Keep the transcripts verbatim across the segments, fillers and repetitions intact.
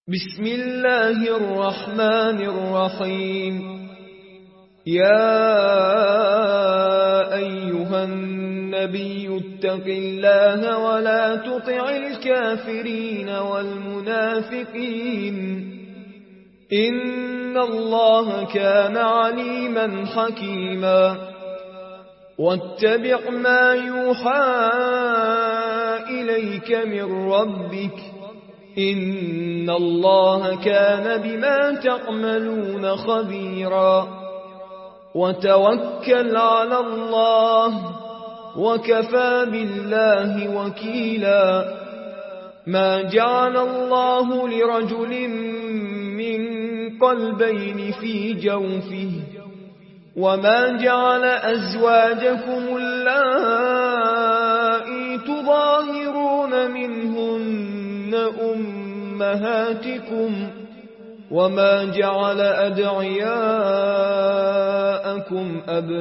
بسم الله الرحمن الرحيم. يا أيها النبي اتق الله ولا تطع الكافرين والمنافقين إن الله كان عليما حكيما. واتبع ما يوحى إليك من ربك إن الله كان بما تعملون خبيرا. وتوكل على الله وكفى بالله وكيلا. ما جعل الله لرجل من قلبين في جوفه وما جعل أزواجكم اللائي تظاهرون منهن أمهاتكم وما جعل أدعياءكم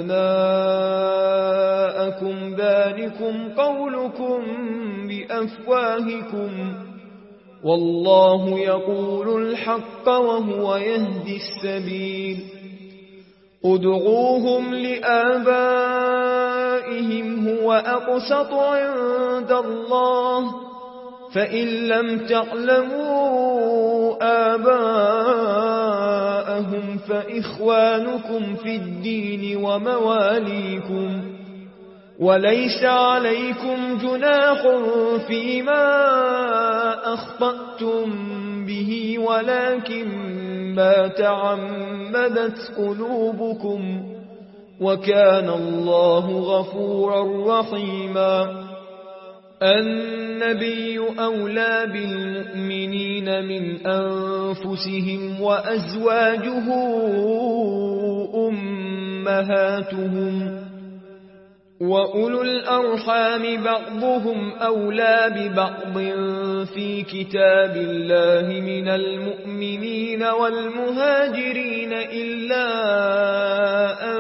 أبناءكم ذلكم قولكم بأفواهكم والله يقول الحق وهو يهدي السبيل. ادعوهم لآبائهم هو أقسط عند الله فإن لم تعلموا آباءهم فإخوانكم في الدين ومواليكم وليس عليكم جناح فيما أخطأتم به ولكن ما تعمدت قلوبكم وكان الله غفورا رحيما. النبي أولى بالمؤمنين من أنفسهم وأزواجه أمهاتهم وأولو الأرحام بعضهم أولى ببعض في كتاب الله من المؤمنين والمهاجرين إلا أن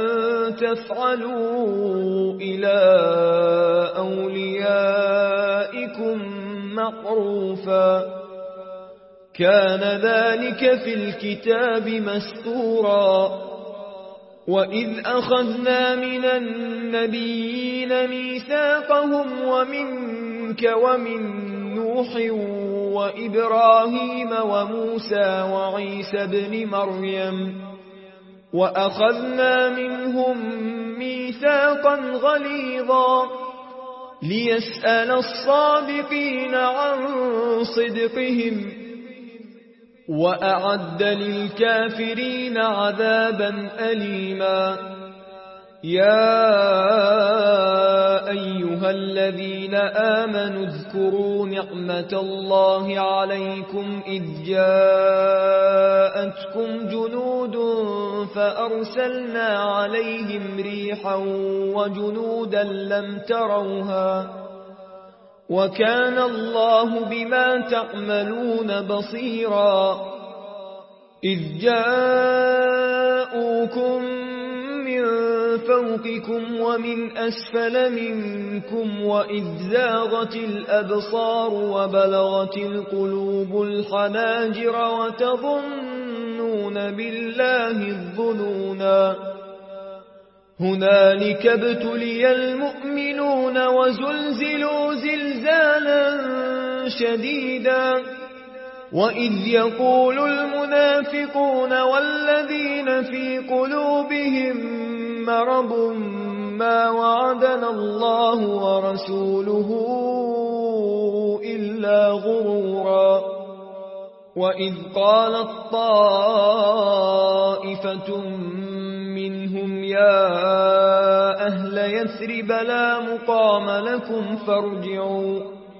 تفعلوا إلى أوليائكم معروفا كان ذلك في الكتاب مسطورا. وإذ أخذنا من النبيين ميثاقهم ومنك ومن نوح وإبراهيم وموسى وعيسى بن مريم وأخذنا منهم ميثاقا غليظا ليسأل الصادقين عن صدقهم وأعد للكافرين عذابا أليما. يا أيها الذين آمنوا اذكروا نعمة الله عليكم إذ جاءتكم جنود فأرسلنا عليهم ريحا وجنودا لم تروها وكان الله بما تعملون بصيرا. إذ جاءوكم من فوقكم ومن أسفل منكم وإذ زاغت الأبصار وبلغت القلوب الحناجر وتظنون بالله الظنونا. هنالك ابتلي المؤمنون وزلزلوا زلزالا شديدا. وإذ يقول المنافقون والذين في قلوبهم مرض ما وعدنا الله ورسوله إلا غرورا. وإذ قالت طائفة منهم يا أهل يثرب لا مقام لكم فارجعوا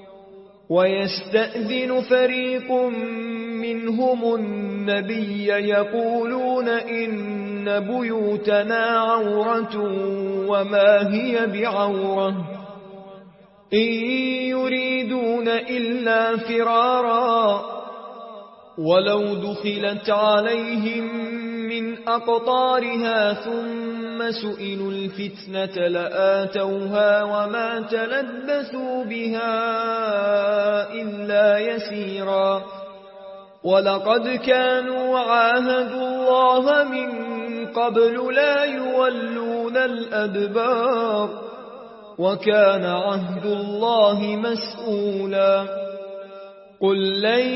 ويستأذن فريق منهم النبي يقولون إن بيوتنا عورة وما هي بعورة إن يريدون إلا فرارا ولو دخلت عليهم من أقطارها ثم سئلوا الفتنة لآتوها وما تلبثوا بها إلا يسيرا ولقد كانوا عاهدوا الله من قبل لا يولون الأدبار وكان عهد الله مسؤولا قل لن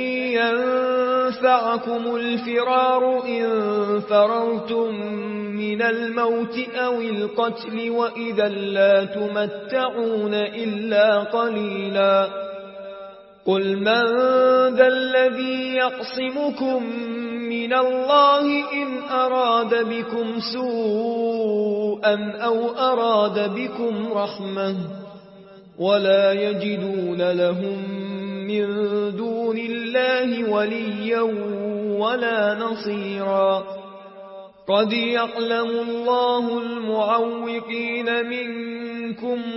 ينفعكم الفرار إن فررتم من الموت أو القتل وإذا لا تمتعون إلا قليلا قل من ذا الذي يعصمكم من الله إن أراد بكم سوءا أو أراد بكم رحمة ولا يجدون لهم من دون الله وليا ولا نصيرا قد يعلم الله المعوقين منكم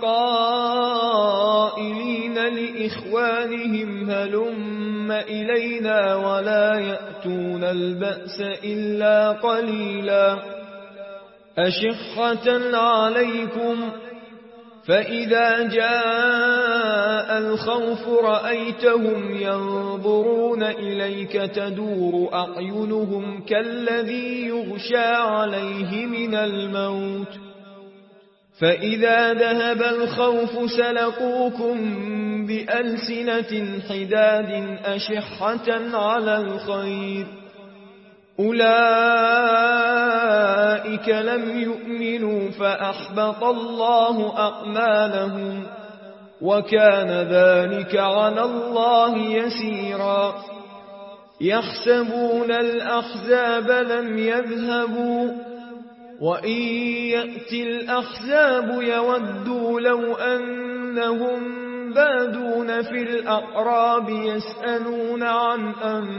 والقائلين لإخوانهم هلم إلينا ولا يأتون البأس إلا قليلا أشحة عليكم فإذا جاء الخوف رأيتهم ينظرون إليك تدور أعينهم كالذي يغشى عليه من الموت فإذا ذهب الخوف سلقوكم بألسنة حداد أشحة على الخير أولئك لم يؤمنوا فأحبط الله أعمالهم وكان ذلك على الله يسيرا يحسبون الأحزاب لم يذهبوا وإن يأتي الأحزاب يودوا لو أنهم بادون في الأعراب يسألون عن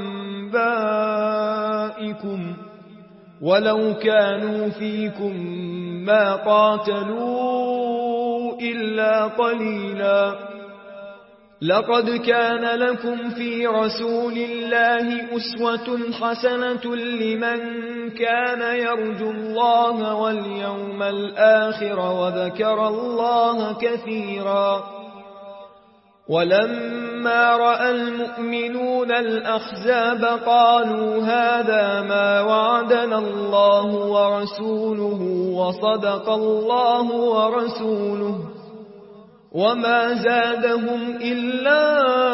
أنبائكم ولو كانوا فيكم ما قاتلوا إلا قليلا لقد كان لكم في رسول الله أسوة حسنة لمن كان يرجو الله واليوم الآخر وذكر الله كثيرا ولما رأى المؤمنون الأحزاب قالوا هذا ما وعدنا الله ورسوله وصدق الله ورسوله وما زادهم إلا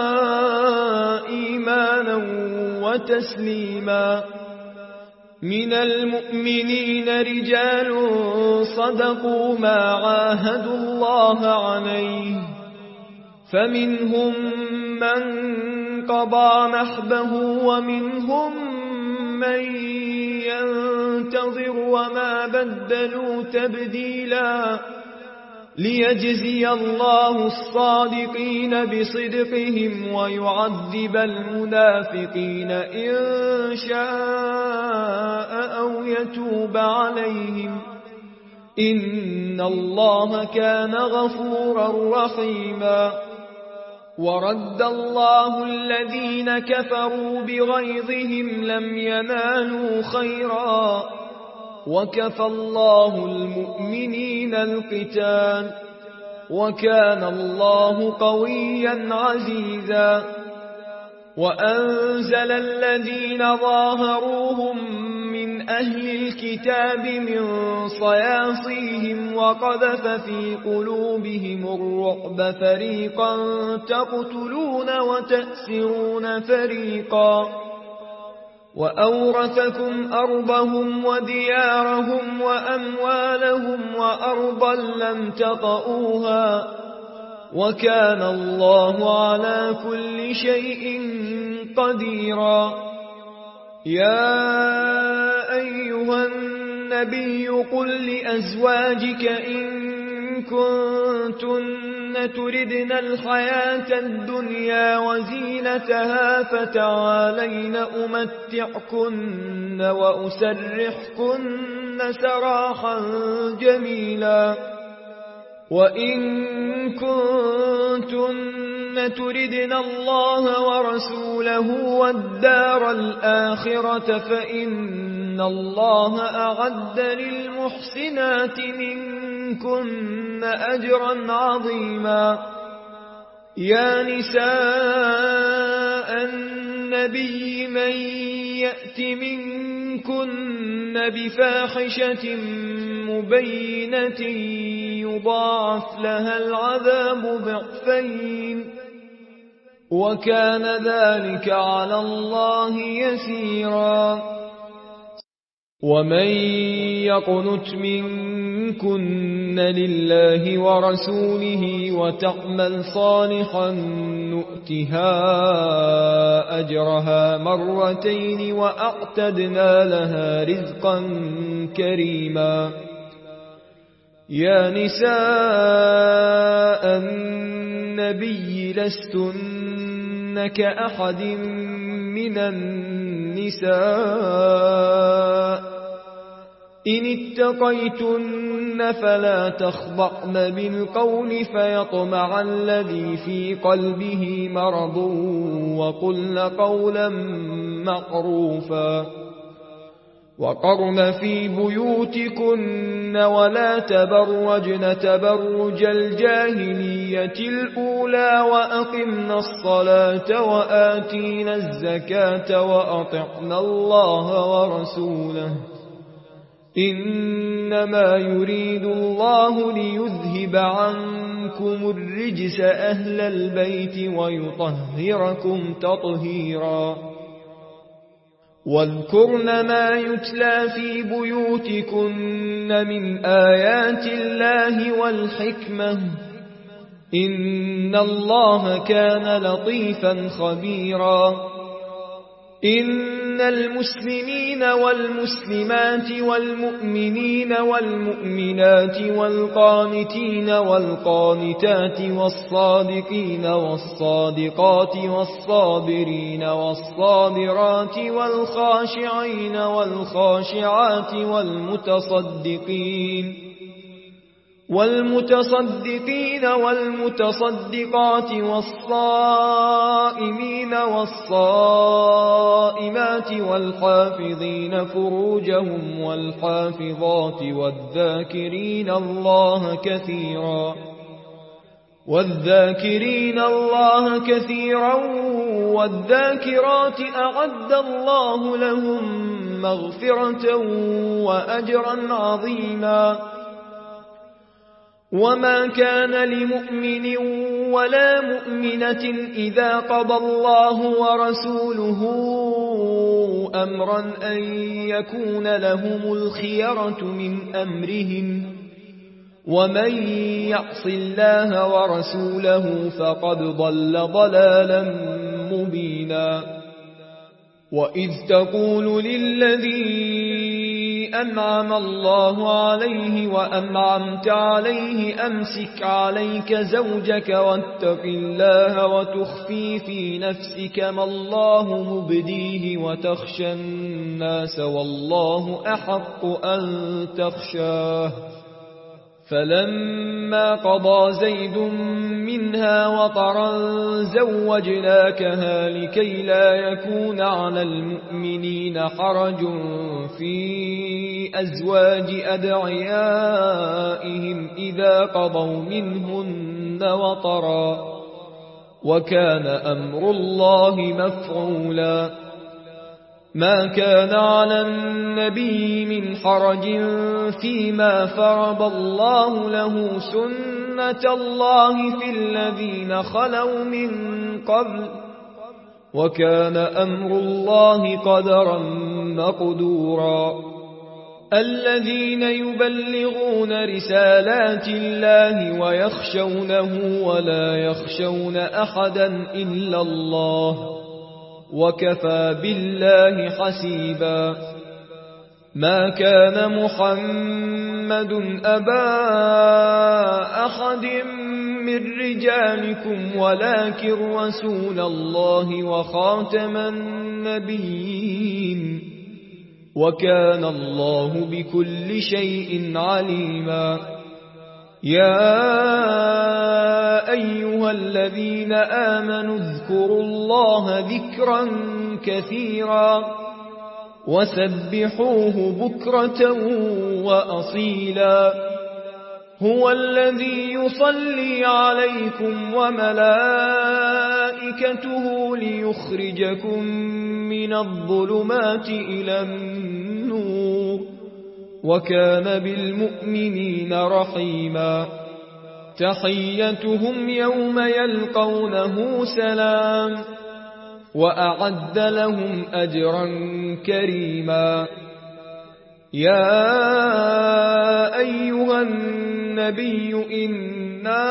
إيمانا وتسليما من المؤمنين رجال صدقوا ما عاهدوا الله عليه فمنهم من قضى نحبه ومنهم من ينتظر وما بدلوا تبديلا ليجزي الله الصادقين بصدقهم ويعذب المنافقين إن شاء أو يتوب عليهم إن الله كان غفورا رحيما ورد الله الذين كفروا بغيظهم لم ينالوا خيرا وكفى الله المؤمنين القتال وكان الله قويا عزيزا وأنزل الذين ظاهروهم من أهل الكتاب من صياصيهم وقذف في قلوبهم الرعب فريقا تقتلون وتأسرون فريقا وأورثكم أرضهم وديارهم وأموالهم وأرضا لم تطئوها وكان الله على كل شيء قديرا يا أيها النبي قل لأزواجك إن كنتن تردن الحياة الدنيا وزينتها فتعالين أمتعكن وأسرحكن سراحا جميلا وإن كنتن تردن الله ورسوله والدار الآخرة فإن الله أعد للمحسنات منكن أجرا عظيما يا نساء النبي النبي من يأت منكن بفاحشة مبينة يضاعف لها العذاب ضعفين وكان ذلك على الله يسيرا. ومن يقنت منكن لله ورسوله وتعمل صالحا نؤتها أجرها مرتين وأعتدنا لها رزقا كريما. يا نساء النبي لستن كأحد من النساء إن اتقيتن فلا تخضعن بالقول فيطمع الذي في قلبه مرض وقلن قولا معروفا. وقرن في بيوتكن ولا تبرجن تبرج الجاهلية الأولى وأقمن الصلاة وآتينا الزكاة وأطعنا الله ورسوله إنما يريد الله ليذهب عنكم الرجس أهل البيت ويطهركم تطهيرا. واذكرن ما يتلى في بيوتكن من آيات الله والحكمة إن الله كان لطيفا خبيرا. إن المسلمين والمسلمات والمؤمنين والمؤمنات والقانتين والقانتات والصادقين والصادقات والصابرين والصابرات والخاشعين والخاشعات والمتصدقين والمتصدقين والمتصدقات والصائمين والصائمات والحافظين فروجهم والحافظات والذاكرين الله كثيرا والذاكرين الله كثيرا والذاكرات أعد الله لهم مغفرة وأجرا عظيما. وما كان لمؤمن ولا مؤمنة إذا قضى الله ورسوله أمرا أن يكون لهم الخيرة من أمرهم ومن يعص الله ورسوله فقد ضل ضلالا مبينا. وإذ تقول للذي أنعم الله عليه وأنعمت عليه أمسك عليك زوجك واتق الله وتخفي في نفسك ما الله مبديه وتخشى الناس والله أحق أن تخشاه. فلما قضى زيد منها وطرا زوجناكها لكي لا يكون على المؤمنين حرج في أزواج أدعيائهم إذا قضوا منهن وطرا وكان أمر الله مفعولا. ما كان على النبي من حرج فيما فرض الله له سنة الله في الذين خلوا من قبل وكان أمر الله قدرا مقدورا. الذين يبلغون رسالات الله ويخشونه ولا يخشون أحدا إلا الله وكفى بالله حسيبا. ما كان محمد أبا أحد من رجالكم ولكن رسول الله وخاتم النبيين وكان الله بكل شيء عليما. يا أيها الذين آمنوا اذكروا الله ذكرا كثيرا وسبحوه بكرة وأصيلا. هو الذي يصلي عليكم وملائكته وملائكته ليخرجكم من الظلمات إلى النور وكان بالمؤمنين رحيما تحيتهم يوم يلقونه سلام وأعد لهم أجرا كريما يا أيها النبي إنا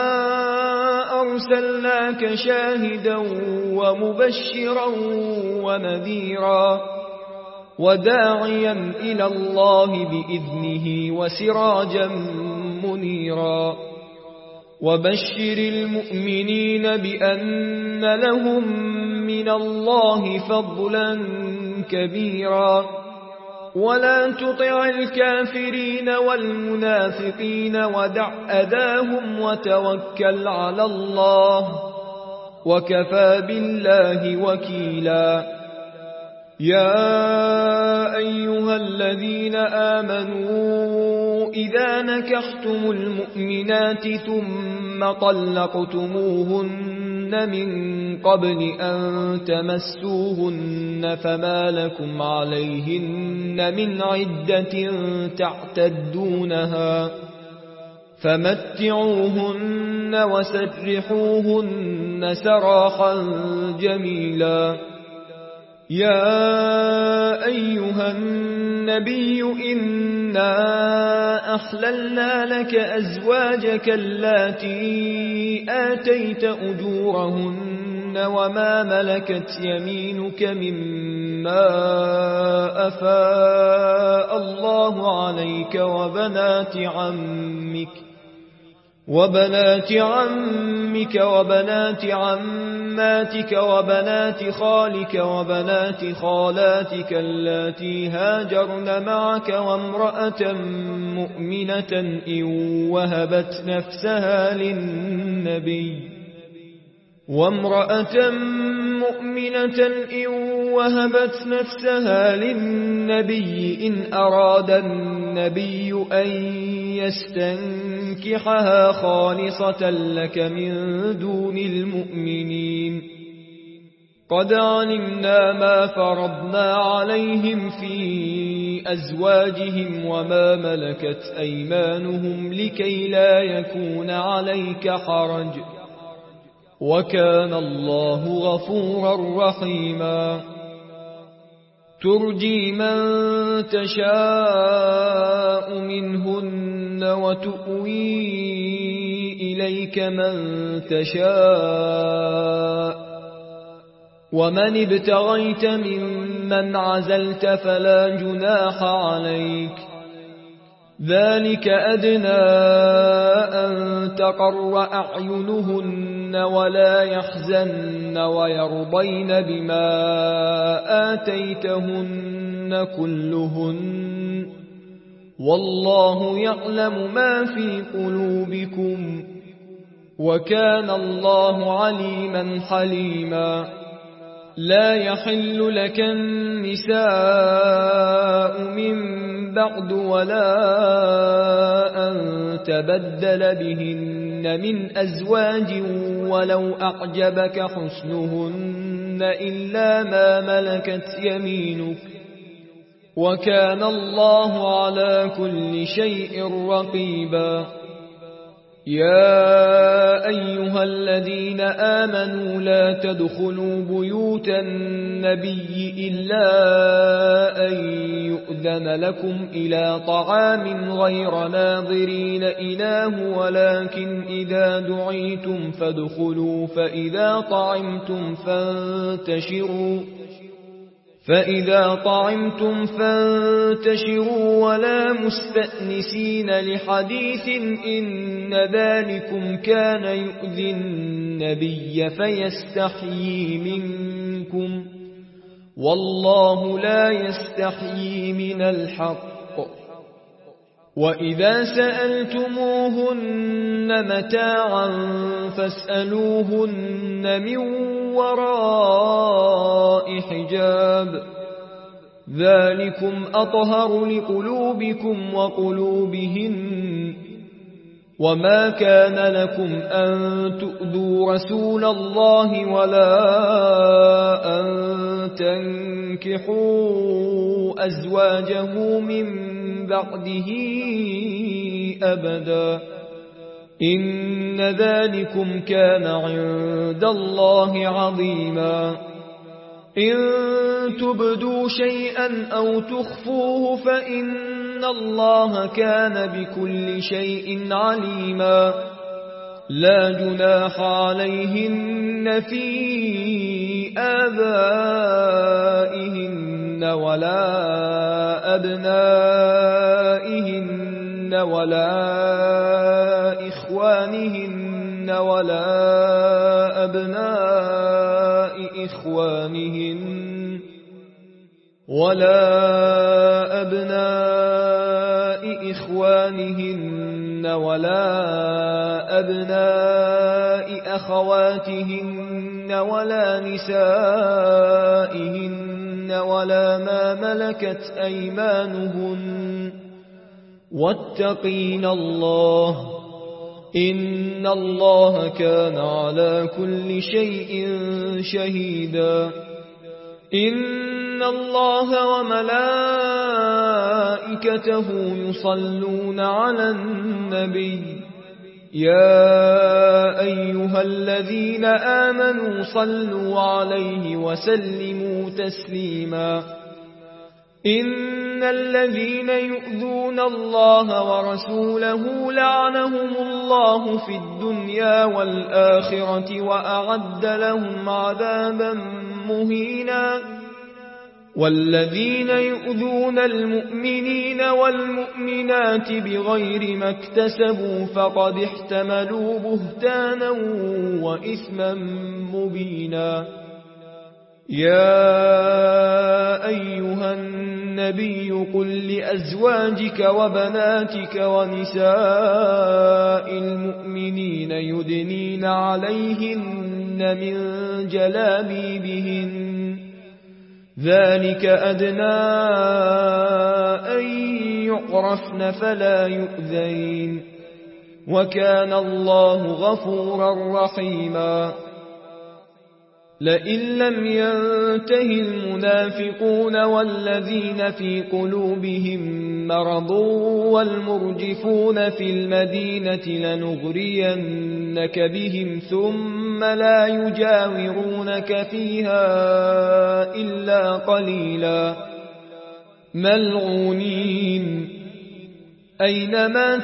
أرسلناك شاهدا ومبشرا ونذيرا وداعيا إلى الله بإذنه وسراجا منيرا وبشر المؤمنين بأن لهم من الله فضلا كبيرا ولا تطع الكافرين والمنافقين ودع أذاهم وتوكل على الله وكفى بالله وكيلا يا أيها الذين آمنوا إذا نكحتم المؤمنات ثم طلقتموهن من قبل أن تمسوهن فما لكم عليهن من عدة تعتدونها فمتعوهن وسرحوهن سراحا جميلا يا أيها النبي إنا أحللنا لك أزواجك اللاتي آتيت أجورهن وما ملكت يمينك مما أفاء الله عليك وبنات عمك وبنات عمك وبنات عماتك وبنات خالك وبنات خالاتك اللاتي هاجرن معك وامرأة مؤمنة إن وهبت نفسها للنبي وامرأة مؤمنة إن وهبت نفسها للنبي إن أراد النبي أن يستنكحها خالصة لك من دون المؤمنين قد علمنا ما فرضنا عليهم في أزواجهم وما ملكت أيمانهم لكي لا يكون عليك حرج وكان الله غفورا رحيما ترجي من تشاء منهن وتؤوي إليك من تشاء ومن ابتغيت ممن عزلت فلا جناح عليك ذلك أدنى أن تقر أعينهن ولا يحزن ويرضين بما آتيتهن كلهن والله يعلم ما في قلوبكم وكان الله عليما حليما لا يحل لك النساء من بعد ولا أن تبدل بهن من أزواج ولو أعجبك حسنهن إلا ما ملكت يمينك وكان الله على كل شيء رقيبا يا أيها الذين آمنوا لا تدخلوا بيوت النبي إلا أن يؤذن لكم إلى طعام غير ناظرين إناه ولكن إذا دعيتم فادخلوا فإذا طعمتم فانتشروا فإذا طعمتم فانتشروا ولا مستأنسين لحديث إن ذلكم كان يؤذي النبي فيستحيي منكم والله لا يستحيي من الحق وإذا سألتموهن متاعا فاسألوهن من وراء حجاب ذلكم أطهر لقلوبكم وقلوبهن وما كان لكم أن تؤذوا رسول الله ولا أن تنكحوا أزواجه من بعده أبدا إن ذلكم كان عند الله عظيما إن تبدوا شيئا أو تخفوه فإن الله كان بكل شيء عليما لا جناح عليهن في آبائهن ولا أبنائهن ولا إخوانهن ولا أبناء إخوانهن ولا أبناء إخوانهن ولا أبناء أخواتهن ولا نسائهن ولا ما ملكت أيمانهن واتقين الله إن الله كان على كل شيء شهيدا إن الله وملائكته يصلون على النبي يا أيها الذين آمنوا صلوا عليه وسلموا تسليما إن الذين يؤذون الله ورسوله لعنهم الله في الدنيا والآخرة وأعد لهم عذابا مهينا والذين يؤذون المؤمنين والمؤمنات بغير ما اكتسبوا فقد احتملوا بهتانا وإثما مبينا يا أيها النبي قل لأزواجك وبناتك ونساء المؤمنين يدنين عليهن من جلابيبهن ذلك أدنى أن يعرفن فلا يؤذين وكان الله غفورا رحيما لئن لم ينته المنافقون والذين في قلوبهم مرض والمرجفون في المدينة لنغرينك بهم ثم لا يجاورونك فيها إلا قليلا ملعونين أينما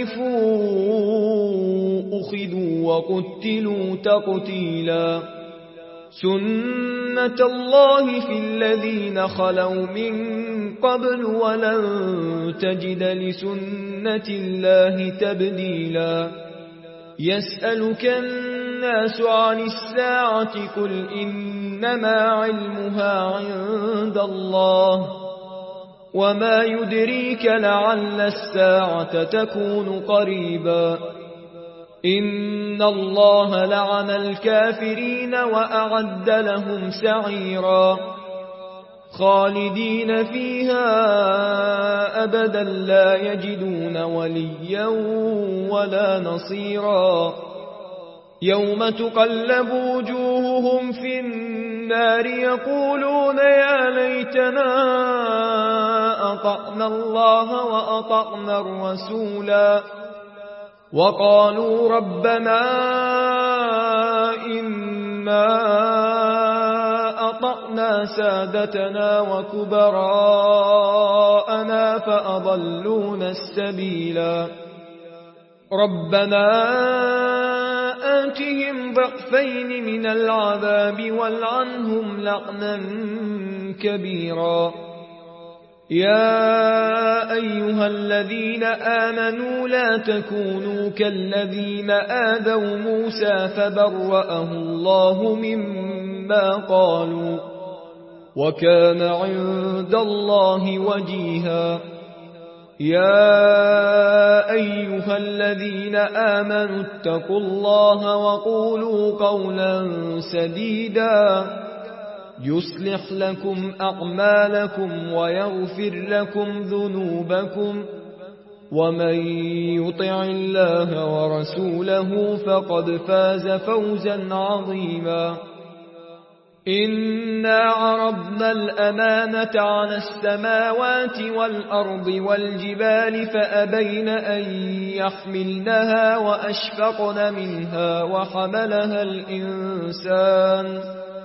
ثقفوا أخذوا وقتلوا تقتيلا سنة الله في الذين خلوا من قبل ولن تجد لسنة الله تبديلا يسألك الناس عن الساعة قل إنما علمها عند الله وما يدريك لعل الساعة تكون قريبا إن الله لعن الكافرين وأعد لهم سعيرا خالدين فيها أبدا لا يجدون وليا ولا نصيرا يوم تقلب وجوههم في النار يقولون يا ليتنا أطعنا الله وأطعنا الرسولا وقالوا ربنا إنا أطعنا سادتنا وكبراءنا فأضلونا السبيلا ربنا آتهم ضعفين من العذاب والعنهم لعنا كبيرا يا أيها الذين آمنوا لا تكونوا كالذين آذوا موسى فبرأه الله مما قالوا وكان عند الله وجيها يا أيها الذين آمنوا اتقوا الله وقولوا قولا سديدا يصلح لكم أعمالكم ويغفر لكم ذنوبكم ومن يطع الله ورسوله فقد فاز فوزا عظيما. إنا عرضنا الأمانة على السماوات والأرض والجبال فأبين أن يحملنها وأشفقن منها وحملها الإنسان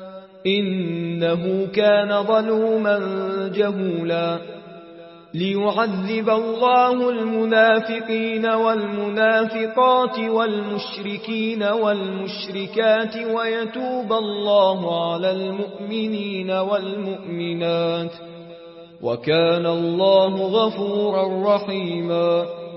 إنه كان ظلوما جهولا. ليعذب الله المنافقين والمنافقات والمشركين والمشركات ويتوب الله على المؤمنين والمؤمنات وكان الله غفورا رحيما.